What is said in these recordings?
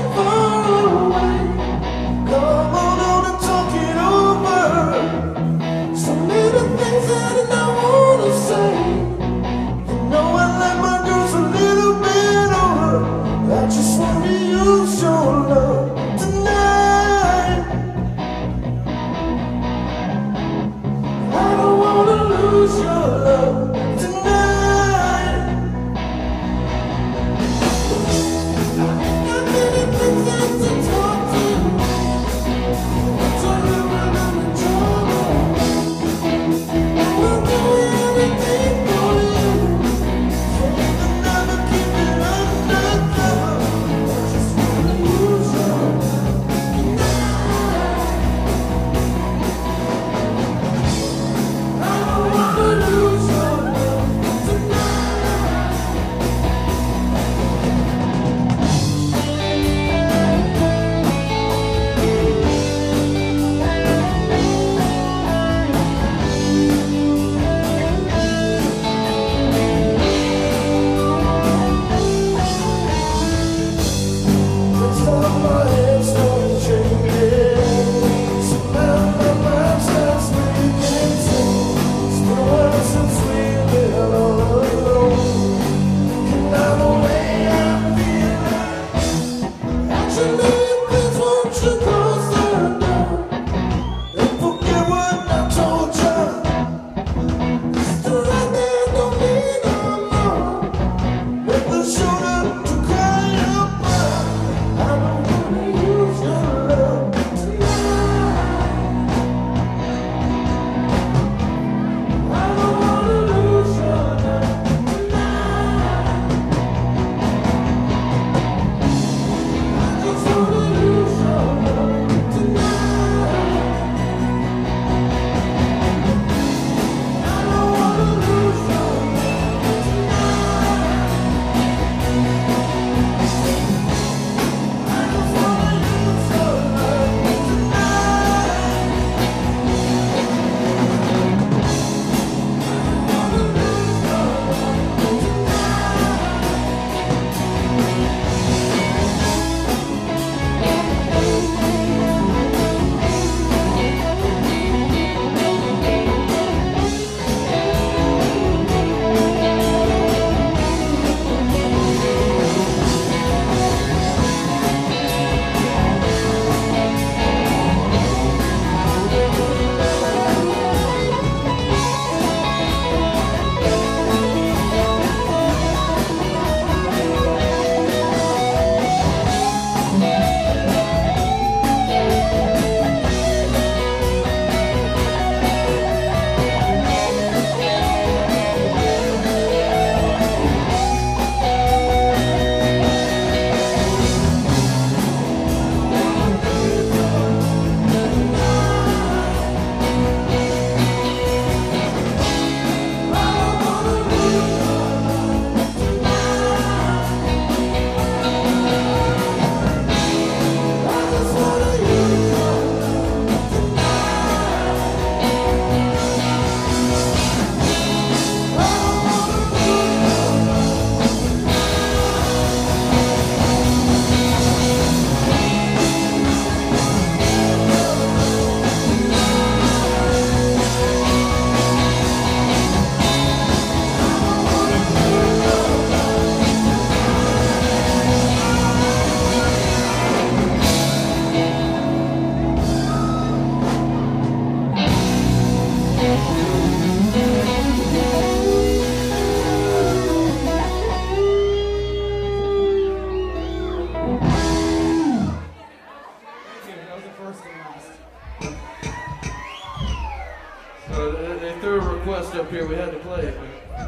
request up here, we had to play it.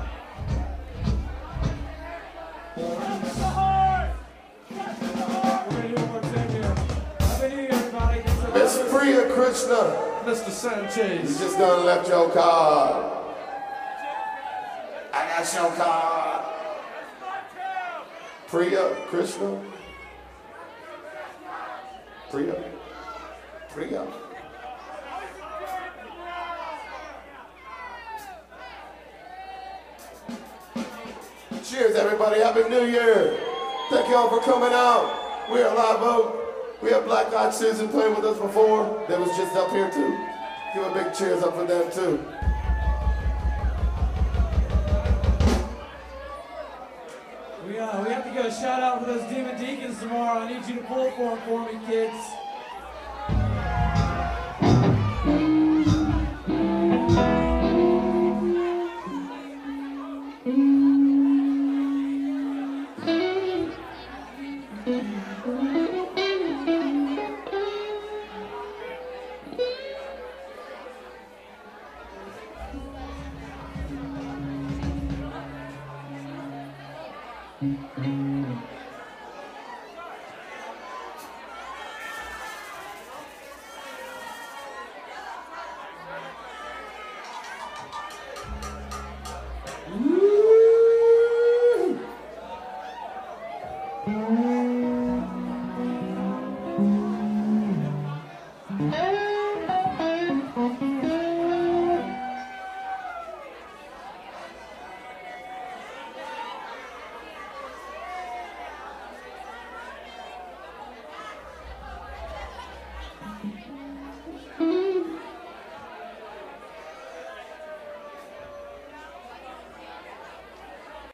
Miss Priya Krishna. Mr. Sanchez. You just done left your card. I got your card. Priya Krishna. Priya. Priya. Cheers, everybody. Happy New Year. Thank y'all for coming out. We are Live Oak. We have Black Eyed Susan playing with us before. They was just up here too. Give a big cheers up for them too. We have to give a shout out for those Demon Deacons tomorrow. I need you to pull for me, kids. Hey!